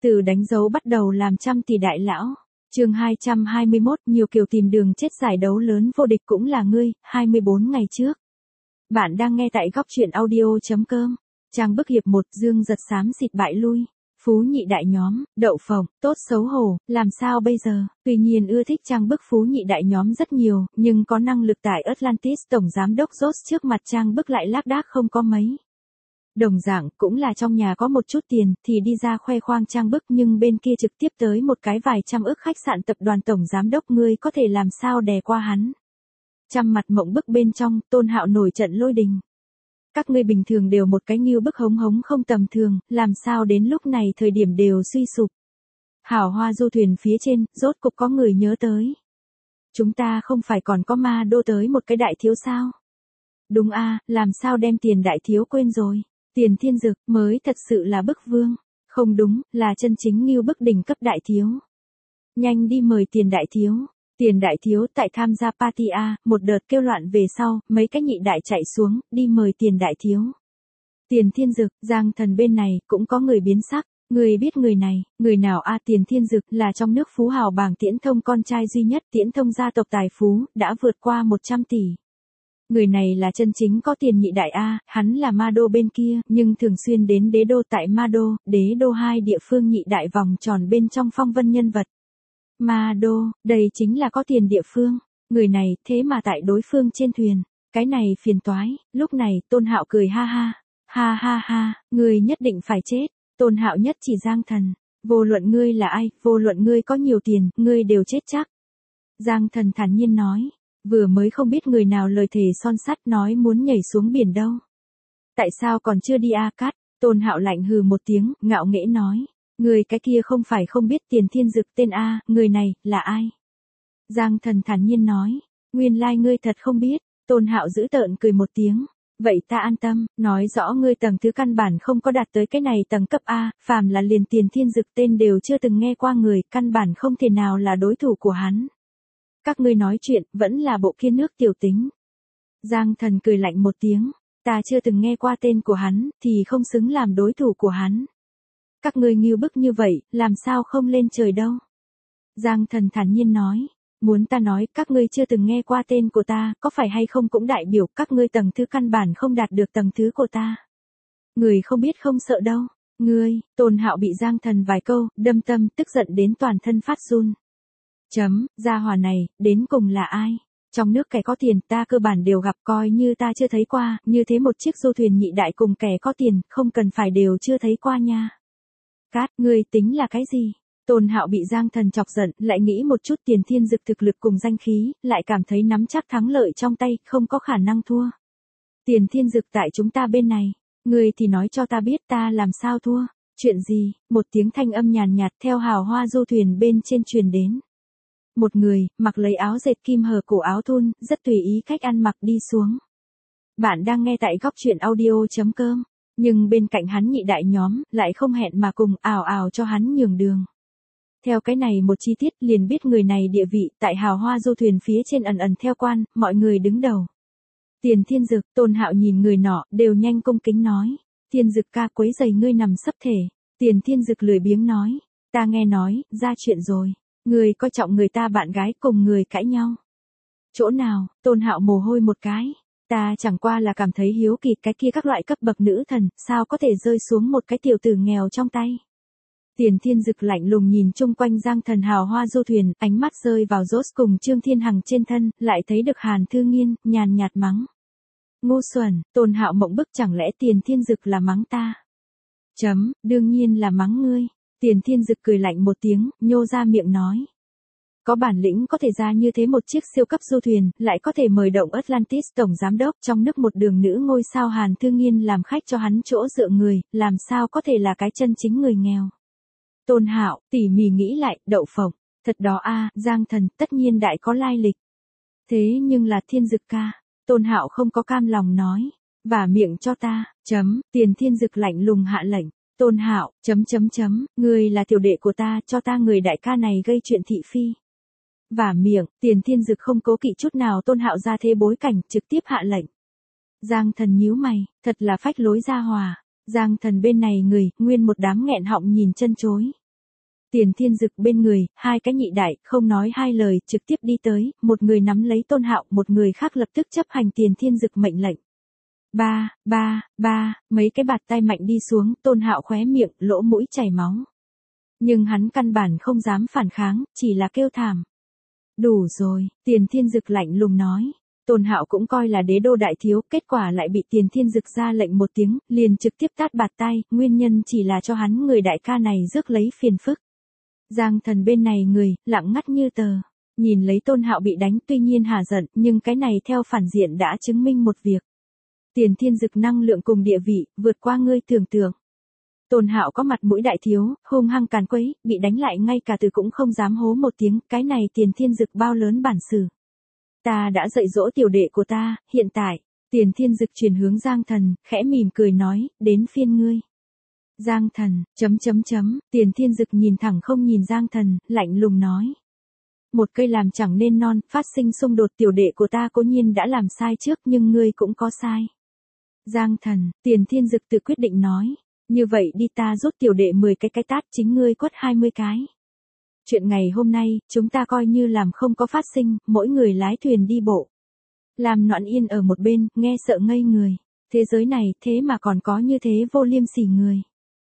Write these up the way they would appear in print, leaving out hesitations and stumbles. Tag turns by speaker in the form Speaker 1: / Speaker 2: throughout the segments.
Speaker 1: Từ đánh dấu bắt đầu làm trăm tỷ đại lão. Chương 221, nhiều kiểu tìm đường chết giải đấu lớn vô địch cũng là ngươi, 24 ngày trước. Bạn đang nghe tại góc truyện audio.com. Trang bức hiệp 1, Dương giật xám xịt bại lui. Phú nhị đại nhóm, đậu phộng, tốt xấu hổ, làm sao bây giờ? Tuy nhiên ưa thích trang bức phú nhị đại nhóm rất nhiều, nhưng có năng lực tại Atlantis tổng giám đốc Ross trước mặt trang bức lại lác đác không có mấy. Đồng dạng, cũng là trong nhà có một chút tiền, thì đi ra khoe khoang trang bức nhưng bên kia trực tiếp tới một cái vài trăm ức khách sạn tập đoàn tổng giám đốc ngươi có thể làm sao đè qua hắn. Trăm mặt mộng bức bên trong, Tôn Hạo nổi trận lôi đình. Các ngươi bình thường đều một cái nghiêu bức hống hống không tầm thường, làm sao đến lúc này thời điểm đều suy sụp. Hảo hoa du thuyền phía trên, rốt cục có người nhớ tới. Chúng ta không phải còn có ma đô tới một cái đại thiếu sao? Đúng a, làm sao đem tiền đại thiếu quên rồi? Tiền Thiên Dực mới thật sự là bức vương. Không đúng, là chân chính nghiêu bức đỉnh cấp đại thiếu. Nhanh đi mời tiền đại thiếu. Tiền đại thiếu tại tham gia party A, một đợt kêu loạn về sau, mấy cái nhị đại chạy xuống, đi mời tiền đại thiếu. Tiền Thiên Dực, Giang Thần bên này, cũng có người biến sắc. Người biết người này, người nào a? Tiền Thiên Dực là trong nước phú hào bảng Tiễn Thông con trai duy nhất, Tiễn Thông gia tộc tài phú, đã vượt qua 100 tỷ. Người này là chân chính có tiền nhị đại A, hắn là ma đô bên kia, nhưng thường xuyên đến đế đô tại ma đô, đế đô hai địa phương nhị đại vòng tròn bên trong phong vân nhân vật. Ma đô, đây chính là có tiền địa phương. Người này, thế mà tại đối phương trên thuyền. Cái này phiền toái. Lúc này, Tôn Hạo cười ha ha. Ha ha ha, ngươi nhất định phải chết. Tôn Hạo nhất chỉ Giang Thần. Vô luận ngươi là ai, vô luận ngươi có nhiều tiền, ngươi đều chết chắc. Giang Thần thản nhiên nói. Vừa mới không biết người nào lời thề son sắt nói muốn nhảy xuống biển đâu. Tại sao còn chưa đi a? Cát? Tôn Hạo lạnh hừ một tiếng, ngạo nghễ nói. Người cái kia không phải không biết Tiền Thiên Dực tên a, người này, là ai? Giang Thần thản nhiên nói. Nguyên lai ngươi thật không biết. Tôn Hạo giữ tợn cười một tiếng. Vậy ta an tâm, nói rõ ngươi tầng thứ căn bản không có đạt tới cái này tầng cấp A, phàm là liền Tiền Thiên Dực tên đều chưa từng nghe qua người, căn bản không thể nào là đối thủ của hắn. Các ngươi nói chuyện, vẫn là bộ kia nước tiểu tính. Giang Thần cười lạnh một tiếng. Ta chưa từng nghe qua tên của hắn, thì không xứng làm đối thủ của hắn. Các ngươi nghiêu bức như vậy, làm sao không lên trời đâu. Giang Thần thản nhiên nói. Muốn ta nói, các ngươi chưa từng nghe qua tên của ta, có phải hay không cũng đại biểu các ngươi tầng thứ căn bản không đạt được tầng thứ của ta. Người không biết không sợ đâu. Ngươi, Tôn Hạo bị Giang Thần vài câu, đâm tâm, tức giận đến toàn thân phát run. Gia hỏa này, đến cùng là ai? Trong nước kẻ có tiền ta cơ bản đều gặp, coi như ta chưa thấy qua, như thế một chiếc du thuyền nhị đại cùng kẻ có tiền, không cần phải đều chưa thấy qua nha. Cát, ngươi tính là cái gì? Tôn Hạo bị Giang Thần chọc giận, lại nghĩ một chút Tiền Thiên Dực thực lực cùng danh khí, lại cảm thấy nắm chắc thắng lợi trong tay, không có khả năng thua. Tiền Thiên Dực tại chúng ta bên này, ngươi thì nói cho ta biết ta làm sao thua. Chuyện gì? Một tiếng thanh âm nhàn nhạt theo hào hoa du thuyền bên trên truyền đến. Một người, mặc lấy áo dệt kim hở cổ áo thun, rất tùy ý cách ăn mặc đi xuống. Bạn đang nghe tại góc truyện audio.com, nhưng bên cạnh hắn nhị đại nhóm, lại không hẹn mà cùng ào ào cho hắn nhường đường. Theo cái này một chi tiết liền biết người này địa vị tại hào hoa du thuyền phía trên ẩn ẩn theo quan, mọi người đứng đầu. Tiền Thiên Dực, Tôn Hạo nhìn người nọ, đều nhanh cung kính nói. Thiên Dực ca quấy giày ngươi nằm sấp thể. Tiền Thiên Dực lười biếng nói. Ta nghe nói, ra chuyện rồi. Người coi trọng người ta bạn gái cùng người cãi nhau. Chỗ nào? Tôn Hạo mồ hôi một cái. Ta chẳng qua là cảm thấy hiếu kỳ cái kia các loại cấp bậc nữ thần, sao có thể rơi xuống một cái tiểu tử nghèo trong tay. Tiền Thiên Dực lạnh lùng nhìn chung quanh Giang Thần hào hoa du thuyền, ánh mắt rơi vào Ross cùng Trương Thiên Hằng trên thân, lại thấy được Hàn Thư Nghiên, nhàn nhạt mắng. Ngu xuẩn, Tôn Hạo mộng bức chẳng lẽ Tiền Thiên Dực là mắng ta? Đương nhiên là mắng ngươi. Tiền Thiên Dực cười lạnh một tiếng, nhô ra miệng nói. Có bản lĩnh có thể ra như thế một chiếc siêu cấp du thuyền, lại có thể mời động Atlantis tổng giám đốc trong nước một đường nữ ngôi sao Hàn Thư Nghiên làm khách cho hắn chỗ dựa người, làm sao có thể là cái chân chính người nghèo. Tôn Hạo, tỉ mỉ nghĩ lại, đậu phộng, thật đó a, Giang Thần, tất nhiên đại có lai lịch. Thế nhưng là Thiên Dực ca, Tôn Hạo không có cam lòng nói, vả miệng cho ta, Tiền Thiên Dực lạnh lùng hạ lệnh. Tôn Hạo, ngươi là tiểu đệ của ta, cho ta người đại ca này gây chuyện thị phi. Vả miệng, Tiền Thiên Dực không cố kỵ chút nào Tôn Hạo ra thế bối cảnh, trực tiếp hạ lệnh. Giang Thần nhíu mày, thật là phách lối ra hòa. Giang Thần bên này người, nguyên một đám nghẹn họng nhìn chân chối. Tiền Thiên Dực bên người, hai cái nhị đại, không nói hai lời, trực tiếp đi tới, một người nắm lấy Tôn Hạo, một người khác lập tức chấp hành Tiền Thiên Dực mệnh lệnh. Mấy cái bạt tay mạnh đi xuống, Tôn Hạo khóe miệng, lỗ mũi chảy máu. Nhưng hắn căn bản không dám phản kháng, chỉ là kêu thảm. Đủ rồi, Tiền Thiên Dực lạnh lùng nói. Tôn Hạo cũng coi là đế đô đại thiếu, kết quả lại bị Tiền Thiên Dực ra lệnh một tiếng, liền trực tiếp tát bạt tay, nguyên nhân chỉ là cho hắn người đại ca này rước lấy phiền phức. Giang Thần bên này người, lặng ngắt như tờ. Nhìn lấy Tôn Hạo bị đánh tuy nhiên hà giận, nhưng cái này theo phản diện đã chứng minh một việc. Tiền Thiên Dực năng lượng cùng địa vị, vượt qua ngươi tưởng tượng. Tôn Hạo có mặt mũi đại thiếu, hung hăng càn quấy, bị đánh lại ngay cả từ cũng không dám hố một tiếng, cái này Tiền Thiên Dực bao lớn bản sự. Ta đã dạy dỗ tiểu đệ của ta, hiện tại, Tiền Thiên Dực chuyển hướng Giang Thần, khẽ mỉm cười nói, đến phiên ngươi. Giang Thần, Tiền Thiên Dực nhìn thẳng không nhìn Giang Thần, lạnh lùng nói. Một cây làm chẳng nên non, phát sinh xung đột tiểu đệ của ta cố nhiên đã làm sai trước nhưng ngươi cũng có sai. Giang Thần, Tiền Thiên Dực tự quyết định nói. Như vậy đi ta rút tiểu đệ 10 cái tát chính ngươi quất 20 cái. Chuyện ngày hôm nay, chúng ta coi như làm không có phát sinh, mỗi người lái thuyền đi bộ. Làm Noãn Yên ở một bên, nghe sợ ngây người. Thế giới này, thế mà còn có như thế vô liêm sỉ người.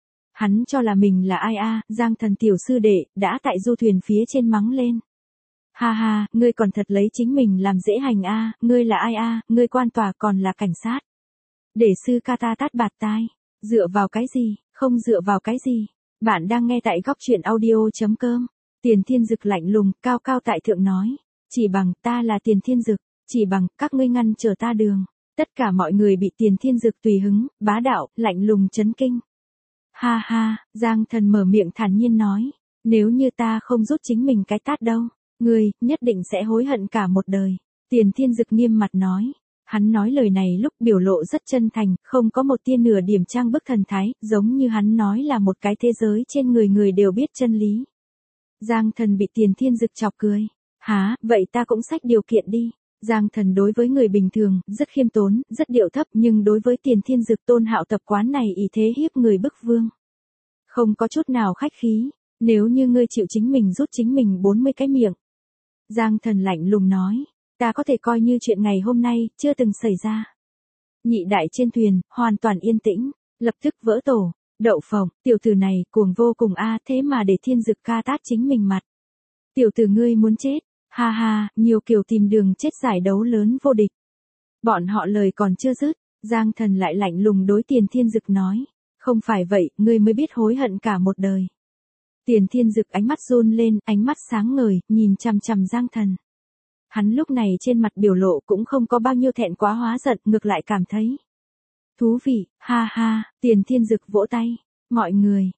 Speaker 1: Hắn cho là mình là ai a? Giang Thần tiểu sư đệ, đã tại du thuyền phía trên mắng lên. Ha ha, ngươi còn thật lấy chính mình làm dễ hành a, ngươi là ai a, ngươi quan tòa còn là cảnh sát. Để sư ca ta tát bạt tai. Dựa vào cái gì, không dựa vào cái gì. Bạn đang nghe tại goctruyện.audio.com. Tiền Thiên Dực lạnh lùng, cao cao tại thượng nói. Chỉ bằng ta là Tiền Thiên Dực, chỉ bằng các ngươi ngăn trở ta đường. Tất cả mọi người bị Tiền Thiên Dực tùy hứng, bá đạo, lạnh lùng chấn kinh. Ha ha, Giang Thần mở miệng thản nhiên nói. Nếu như ta không rút chính mình cái tát đâu, ngươi nhất định sẽ hối hận cả một đời. Tiền Thiên Dực nghiêm mặt nói. Hắn nói lời này lúc biểu lộ rất chân thành, không có một tia nửa điểm trang bức thần thái, giống như hắn nói là một cái thế giới trên người người đều biết chân lý. Giang Thần bị Tiền Thiên Dực chọc cười. Hả, vậy ta cũng xách điều kiện đi. Giang Thần đối với người bình thường, rất khiêm tốn, rất điệu thấp, nhưng đối với Tiền Thiên Dực Tôn Hạo tập quán này ý thế hiếp người bức vương. Không có chút nào khách khí, nếu như ngươi chịu chính mình rút chính mình 40 cái miệng. Giang Thần lạnh lùng nói. Ta có thể coi như chuyện ngày hôm nay, chưa từng xảy ra. Nhị đại trên thuyền, hoàn toàn yên tĩnh, lập tức vỡ tổ, đậu phộng, tiểu tử này, cuồng vô cùng a, thế mà để Thiên Dực ca tát chính mình mặt. Tiểu tử ngươi muốn chết, ha ha, nhiều kiểu tìm đường chết giải đấu lớn vô địch. Bọn họ lời còn chưa dứt, Giang Thần lại lạnh lùng đối Tiền Thiên Dực nói, không phải vậy, ngươi mới biết hối hận cả một đời. Tiền Thiên Dực ánh mắt run lên, ánh mắt sáng ngời, nhìn chằm chằm Giang Thần. Hắn lúc này trên mặt biểu lộ cũng không có bao nhiêu thẹn quá hóa giận, ngược lại cảm thấy thú vị, ha ha. Tiền Thiên Dực vỗ tay. Mọi người,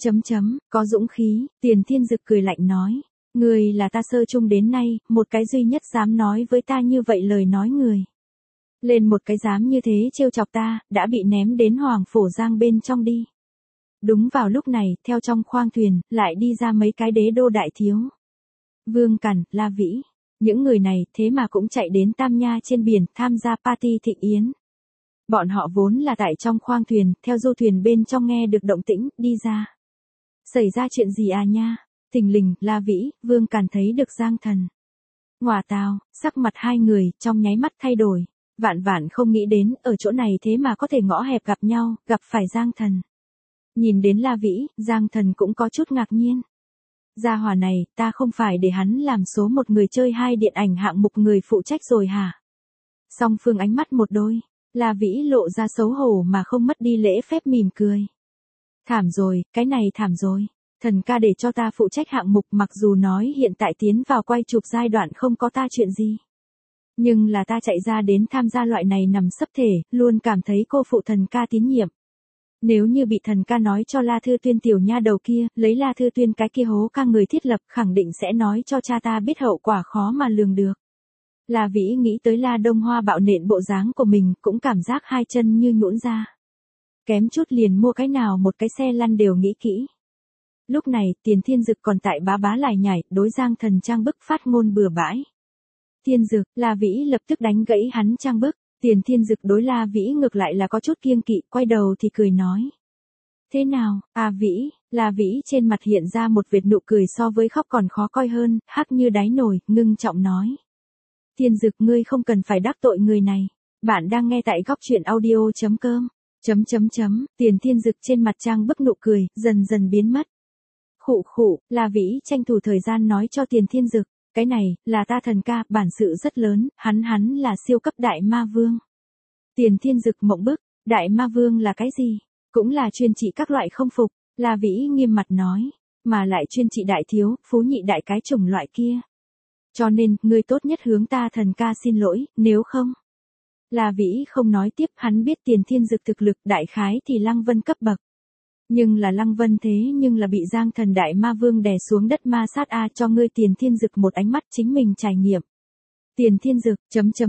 Speaker 1: có dũng khí. Tiền Thiên Dực cười lạnh nói. Người là ta sơ chung đến nay, một cái duy nhất dám nói với ta như vậy lời nói người. Lên một cái dám như thế trêu chọc ta, đã bị ném đến Hoàng Phổ Giang bên trong đi. Đúng vào lúc này, theo trong khoang thuyền, lại đi ra mấy cái đế đô đại thiếu. Vương Cẩn, La Vĩ. Những người này thế mà cũng chạy đến Tam Nha trên biển tham gia party thịnh yến. Bọn họ vốn là tại trong khoang thuyền, theo du thuyền bên trong nghe được động tĩnh, đi ra. Xảy ra chuyện gì à nha? Thình lình, La Vĩ, Vương Càn thấy được Giang Thần. Ngoà tào, sắc mặt hai người, trong nháy mắt thay đổi. Vạn vạn không nghĩ đến, ở chỗ này thế mà có thể ngõ hẹp gặp nhau, gặp phải Giang Thần. Nhìn đến La Vĩ, Giang Thần cũng có chút ngạc nhiên. Gia hỏa này, ta không phải để hắn làm số một người chơi 2 điện ảnh hạng mục người phụ trách rồi hả? Song phương ánh mắt một đôi, La Vĩ lộ ra xấu hổ mà không mất đi lễ phép mỉm cười. Thảm rồi, cái này thảm rồi. Thần ca để cho ta phụ trách hạng mục mặc dù nói hiện tại tiến vào quay chụp giai đoạn không có ta chuyện gì. Nhưng là ta chạy ra đến tham gia loại này nằm sấp thể, luôn cảm thấy cô phụ thần ca tín nhiệm. Nếu như bị thần ca nói cho La Thư Tuyên tiểu nha đầu kia, lấy La Thư Tuyên cái kia hố ca người thiết lập khẳng định sẽ nói cho cha ta biết hậu quả khó mà lường được. La Vĩ nghĩ tới La Đông Hoa bạo nện bộ dáng của mình cũng cảm giác hai chân như nhũn ra. Kém chút liền mua cái nào một cái xe lăn đều nghĩ kỹ. Lúc này, Tiền Thiên Dực còn tại bá bá lải nhải, đối Giang Thần trang bức phát ngôn bừa bãi. Thiên Dực, La Vĩ lập tức đánh gãy hắn trang bức. Tiền Thiên Dực đối La Vĩ ngược lại là có chút kiêng kỵ, quay đầu thì cười nói. Thế nào, Vĩ, La Vĩ trên mặt hiện ra một vệt nụ cười so với khóc còn khó coi hơn, hắc như đáy nồi, ngưng trọng nói. Thiên Dực, ngươi không cần phải đắc tội người này. Bạn đang nghe tại góc truyện audio.com. Tiền Thiên Dực trên mặt trang bức nụ cười, dần dần biến mất. Khụ khụ, La Vĩ tranh thủ thời gian nói cho Tiền Thiên Dực, cái này, là ta thần ca, bản sự rất lớn, hắn là siêu cấp đại ma vương. Tiền Thiên Dực mộng bức, đại ma vương là cái gì? Cũng là chuyên trị các loại không phục, La Vĩ nghiêm mặt nói, mà lại chuyên trị đại thiếu, phú nhị đại cái chủng loại kia. Cho nên, ngươi tốt nhất hướng ta thần ca xin lỗi, nếu không. La Vĩ không nói tiếp, hắn biết Tiền Thiên Dực thực lực đại khái thì Lăng Vân cấp bậc. Nhưng là Lăng Vân thế nhưng là bị Giang Thần Đại Ma Vương đè xuống đất ma sát cho ngươi Tiền Thiên Dực một ánh mắt chính mình trải nghiệm. Tiền Thiên Dực,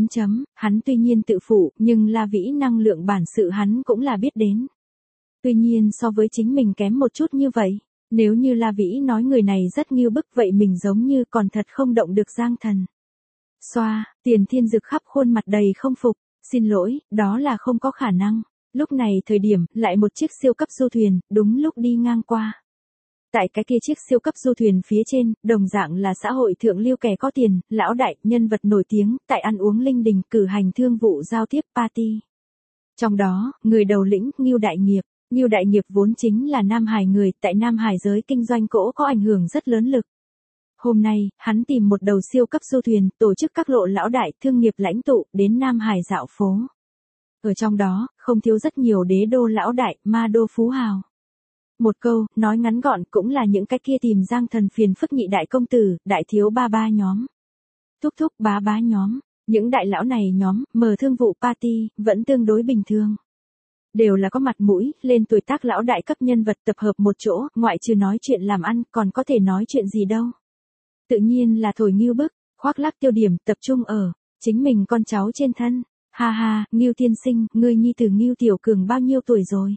Speaker 1: hắn tuy nhiên tự phụ, nhưng La Vĩ năng lượng bản sự hắn cũng là biết đến. Tuy nhiên so với chính mình kém một chút như vậy, nếu như La Vĩ nói người này rất nghiêu bức vậy mình giống như còn thật không động được Giang Thần. Xoa, Tiền Thiên Dực khắp khuôn mặt đầy không phục, xin lỗi, đó là không có khả năng. Lúc này thời điểm, lại một chiếc siêu cấp du thuyền, đúng lúc đi ngang qua. Tại cái kia chiếc siêu cấp du thuyền phía trên, đồng dạng là xã hội thượng lưu kẻ có tiền, lão đại, nhân vật nổi tiếng, tại ăn uống linh đình, cử hành thương vụ giao tiếp party. Trong đó, người đầu lĩnh, Ngưu Đại Nghiệp vốn chính là Nam Hải người, tại Nam Hải giới kinh doanh cỗ có ảnh hưởng rất lớn lực. Hôm nay, hắn tìm một đầu siêu cấp du thuyền, tổ chức các lộ lão đại, thương nghiệp lãnh tụ, đến Nam Hải dạo phố. Ở trong đó, không thiếu rất nhiều đế đô lão đại, ma đô phú hào. Một câu, nói ngắn gọn cũng là những cái kia tìm Giang Thần phiền phức nhị đại công tử, đại thiếu ba nhóm. Thúc thúc bá nhóm, những đại lão này nhóm, mở thương vụ party, vẫn tương đối bình thường. Đều là có mặt mũi, lên tuổi tác lão đại cấp nhân vật tập hợp một chỗ, ngoại trừ nói chuyện làm ăn, còn có thể nói chuyện gì đâu. Tự nhiên là thổi nghiêu bức, khoác lác tiêu điểm, tập trung ở chính mình con cháu trên thân. Ha ha, Ngưu tiên sinh, ngươi nhi tử Ngưu Tiểu Cường bao nhiêu tuổi rồi?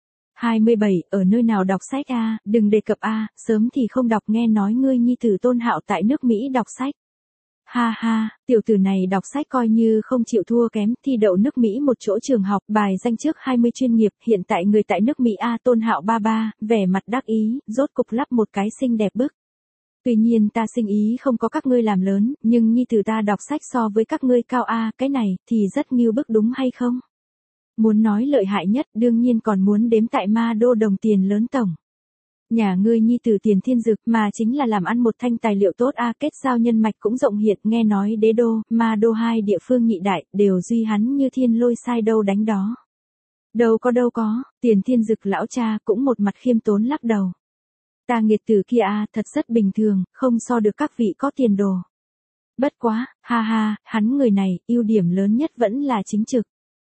Speaker 1: 27, ở nơi nào đọc sách đừng đề cập sớm thì không đọc, nghe nói ngươi nhi tử Tôn Hạo tại nước Mỹ đọc sách. Ha ha, tiểu tử này đọc sách coi như không chịu thua kém, thi đậu nước Mỹ một chỗ trường học, bài danh trước 20 chuyên nghiệp, hiện tại người tại nước Mỹ Tôn Hạo ba, vẻ mặt đắc ý, rốt cục lắp một cái xinh đẹp bức. Tuy nhiên ta sinh ý không có các ngươi làm lớn, nhưng nhi tử ta đọc sách so với các ngươi cao cái này, thì rất nghiêu bức đúng hay không? Muốn nói lợi hại nhất đương nhiên còn muốn đếm tại ma đô đồng tiền lớn tổng. Nhà ngươi nhi tử Tiền Thiên Dực mà chính là làm ăn một thanh tài liệu tốt kết giao nhân mạch cũng rộng hiện, nghe nói đế đô, ma đô hai địa phương nhị đại, đều duy hắn như thiên lôi sai đâu đánh đó. Đâu có, Tiền Thiên Dực lão cha cũng một mặt khiêm tốn lắc đầu. Ta nghiệt tử kia thật rất bình thường, không so được các vị có tiền đồ. Bất quá, ha ha, hắn người này, ưu điểm lớn nhất vẫn là chính trực.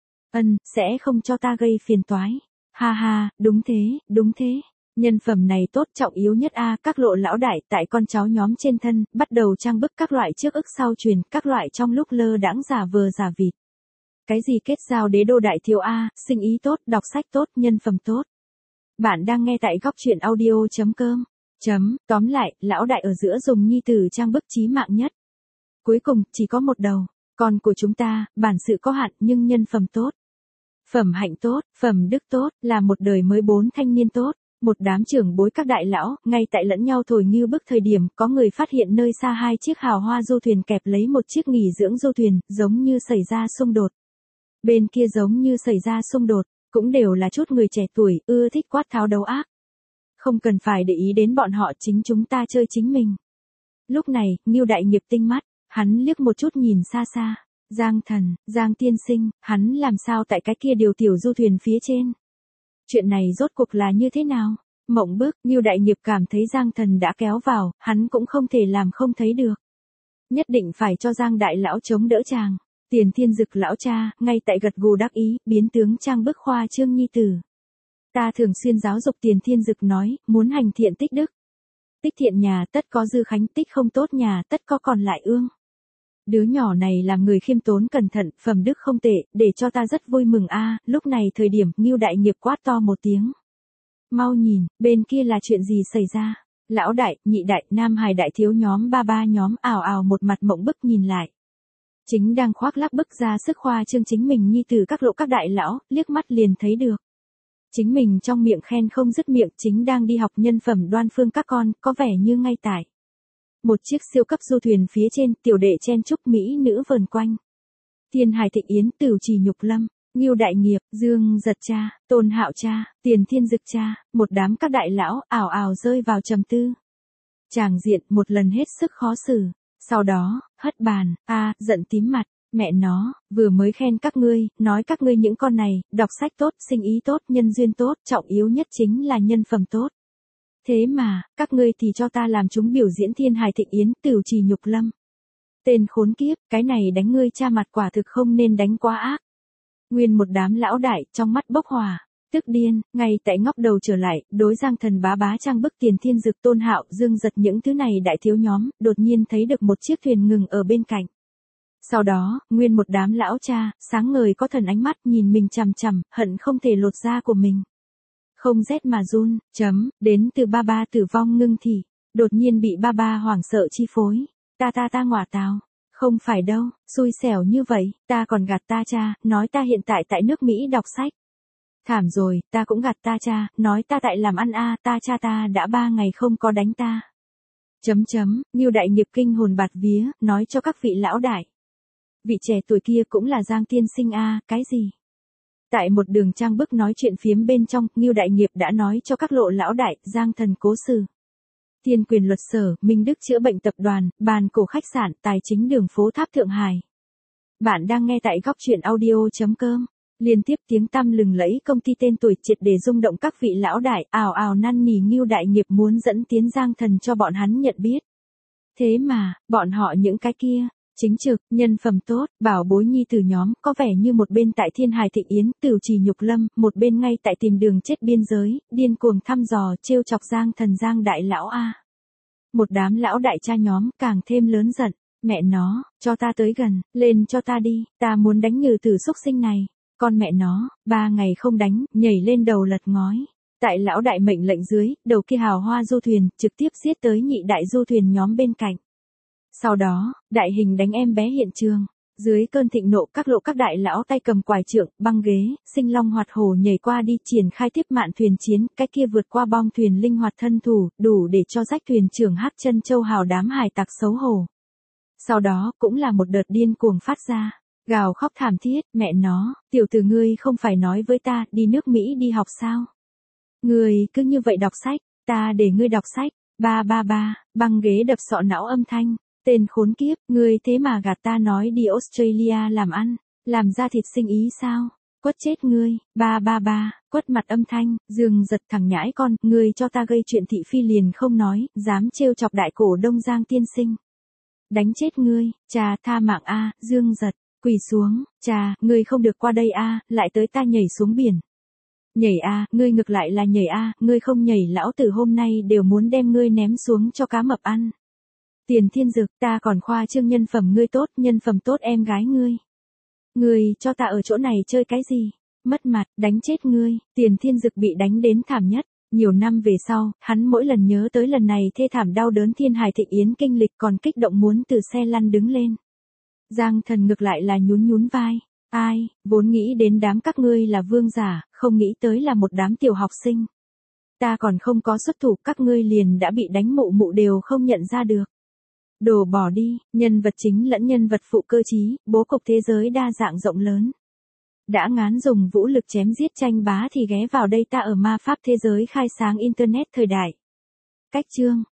Speaker 1: Sẽ không cho ta gây phiền toái. Ha ha, đúng thế. Nhân phẩm này tốt, trọng yếu nhất các lộ lão đại tại con cháu nhóm trên thân, bắt đầu trang bức các loại trước ức sau truyền, các loại trong lúc lơ đãng giả vờ giả vịt. Cái gì kết giao đế đô đại thiếu sinh ý tốt, đọc sách tốt, nhân phẩm tốt. Bạn đang nghe tại góc truyện audio.com. Tóm lại, lão đại ở giữa dùng nhi tử trang bức chí mạng nhất. Cuối cùng, chỉ có một đầu. Con của chúng ta, bản sự có hạn nhưng nhân phẩm tốt. Phẩm hạnh tốt, phẩm đức tốt, là một đời mới 4 thanh niên tốt. Một đám trưởng bối các đại lão, ngay tại lẫn nhau thổi nghiêu bức thời điểm, có người phát hiện nơi xa 2 chiếc hào hoa du thuyền kẹp lấy một chiếc nghỉ dưỡng du thuyền, giống như xảy ra xung đột. Bên kia giống như xảy ra xung đột, cũng đều là chút người trẻ tuổi, ưa thích quát tháo đấu ác. Không cần phải để ý đến bọn họ, chính chúng ta chơi chính mình. Lúc này, Ngưu Đại Nghiệp tinh mắt, hắn liếc một chút nhìn xa xa. Giang Thần, Giang tiên sinh, hắn làm sao tại cái kia điều tiểu du thuyền phía trên? Chuyện này rốt cuộc là như thế nào? Mộng bức, Ngưu Đại Nghiệp cảm thấy Giang Thần đã kéo vào, hắn cũng không thể làm không thấy được. Nhất định phải cho Giang đại lão chống đỡ chàng. Tiền Thiên Dực lão cha, ngay tại gật gù đắc ý, biến tướng trang bức khoa trương nhi tử. Ta thường xuyên giáo dục Tiền Thiên Dực nói, muốn hành thiện tích đức. Tích thiện nhà tất có dư khánh, tích không tốt nhà tất có còn lại ương. Đứa nhỏ này làm người khiêm tốn cẩn thận, phẩm đức không tệ, để cho ta rất vui mừng lúc này thời điểm, Ngưu Đại Nghiệp quát to một tiếng. Mau nhìn, bên kia là chuyện gì xảy ra? Lão đại, nhị đại, Nam Hải đại thiếu nhóm ba nhóm ào ào một mặt mộng bức nhìn lại. Chính đang khoác lác bức ra sức khoa trương chính mình nhi tử các lộ các đại lão, liếc mắt liền thấy được. Chính mình trong miệng khen không dứt miệng, chính đang đi học nhân phẩm đoan phương các con, có vẻ như ngay tại một chiếc siêu cấp du thuyền phía trên, tiểu đệ chen chúc mỹ nữ vờn quanh. Thiên Hải Thịnh Yến, Tửu Trì Nhục Lâm, Ngưu Đại Nghiệp, Dương Giật cha, Tôn Hạo cha, Tiền Thiên Dực cha, một đám các đại lão ảo ảo rơi vào trầm tư. Tràng diện một lần hết sức khó xử, sau đó, hất bàn, giận tím mặt, mẹ nó, vừa mới khen các ngươi, nói các ngươi những con này, đọc sách tốt, sinh ý tốt, nhân duyên tốt, trọng yếu nhất chính là nhân phẩm tốt. Thế mà, các ngươi thì cho ta làm chúng biểu diễn Thiên Hải Thịnh Yến, Tửu Trì Nhục Lâm. Tên khốn kiếp, cái này đánh ngươi cha mặt quả thực không nên đánh quá ác. Nguyên một đám lão đại, trong mắt bốc hỏa, tức điên, ngay tại ngóc đầu trở lại, đối Giang Thần bá bá trang bức Tiền Thiên Dực, Tôn Hạo, Dương Giật những thứ này đại thiếu nhóm, đột nhiên thấy được một chiếc thuyền ngừng ở bên cạnh. Sau đó, nguyên một đám lão cha, sáng ngời có thần ánh mắt nhìn mình chằm chằm, hận không thể lột da của mình. Không rét mà run, đến từ ba ba tử vong ngưng thì, đột nhiên bị ba ba hoảng sợ chi phối. Ta ngọa tào. Không phải đâu, xui xẻo như vậy, ta còn gạt ta cha, nói ta hiện tại tại nước Mỹ đọc sách. Thảm rồi, ta cũng gạt ta cha, nói ta tại làm ăn ta cha ta đã 3 ngày không có đánh ta. Ngưu Đại Nghiệp kinh hồn bạt vía, nói cho các vị lão đại. Vị trẻ tuổi kia cũng là Giang tiên sinh cái gì? Tại một đường trang bức nói chuyện phiếm bên trong, Ngưu Đại Nghiệp đã nói cho các lộ lão đại, Giang Thần cố sự. Thiên Quyền Luật Sở, Minh Đức Chữa Bệnh Tập đoàn, Bàn Cổ Khách sạn, Tài chính đường phố Tháp Thượng Hải. Bạn đang nghe tại góc truyện audio.com. Liên tiếp tiếng tăm lừng lẫy công ty tên tuổi triệt để rung động các vị lão đại, ào ào năn nỉ Ngưu Đại Nghiệp muốn dẫn tiến Giang Thần cho bọn hắn nhận biết. Thế mà, bọn họ những cái kia, chính trực, nhân phẩm tốt, bảo bối nhi tử nhóm, có vẻ như một bên tại Thiên Hải Thịnh Yến, Tửu Trì Nhục Lâm, một bên ngay tại tìm đường chết biên giới, điên cuồng thăm dò, trêu chọc Giang Thần Giang đại lão Một đám lão đại cha nhóm, càng thêm lớn giận, mẹ nó, cho ta tới gần, lên cho ta đi, ta muốn đánh nhừ tử xúc sinh này, con mẹ nó, 3 ngày không đánh, nhảy lên đầu lật ngói. Tại lão đại mệnh lệnh dưới, đầu kia hào hoa du thuyền, trực tiếp giết tới nhị đại du thuyền nhóm bên cạnh. Sau đó, đại hình đánh em bé hiện trường. Dưới cơn thịnh nộ các đại lão tay cầm quải trượng, băng ghế, sinh long hoạt hổ nhảy qua đi triển khai tiếp mạn thuyền chiến, cái kia vượt qua bong thuyền linh hoạt thân thủ, đủ để cho rách thuyền trưởng Hát Chân Châu hào đám hải tặc xấu hổ. Sau đó, cũng là một đợt điên cuồng phát ra, gào khóc thảm thiết, mẹ nó, tiểu tử ngươi không phải nói với ta, đi nước Mỹ đi học sao? Ngươi cứ như vậy đọc sách, ta để ngươi đọc sách, băng ghế đập sọ não âm thanh. Tên khốn kiếp, ngươi thế mà gạt ta nói đi Australia làm ăn, làm ra thịt sinh ý sao? Quất chết ngươi, quất mặt âm thanh, Dương Giật thằng nhãi con, ngươi cho ta gây chuyện thị phi liền không nói, dám trêu chọc đại cổ đông Giang tiên sinh. Đánh chết ngươi, cha tha mạng Dương Giật, quỳ xuống, cha, ngươi không được qua đây lại tới ta nhảy xuống biển. Nhảy ngươi ngược lại là nhảy ngươi không nhảy lão tử hôm nay đều muốn đem ngươi ném xuống cho cá mập ăn. Tiền Thiên Dực, ta còn khoa trương nhân phẩm ngươi tốt, nhân phẩm tốt em gái ngươi. Ngươi cho ta ở chỗ này chơi cái gì? Mất mặt, đánh chết ngươi. Tiền Thiên Dực bị đánh đến thảm nhất. Nhiều năm về sau, hắn mỗi lần nhớ tới lần này thê thảm đau đớn Thiên Hải Thịnh Yến kinh lịch còn kích động muốn từ xe lăn đứng lên. Giang Thần ngược lại là nhún vai. Ai, vốn nghĩ đến đám các ngươi là vương giả, không nghĩ tới là một đám tiểu học sinh. Ta còn không có xuất thủ, các ngươi liền đã bị đánh mụ đều không nhận ra được. Đồ bỏ đi, nhân vật chính lẫn nhân vật phụ cơ trí, bố cục thế giới đa dạng rộng lớn. Đã ngán dùng vũ lực chém giết tranh bá thì ghé vào đây ta ở ma pháp thế giới khai sáng internet thời đại. Cách chương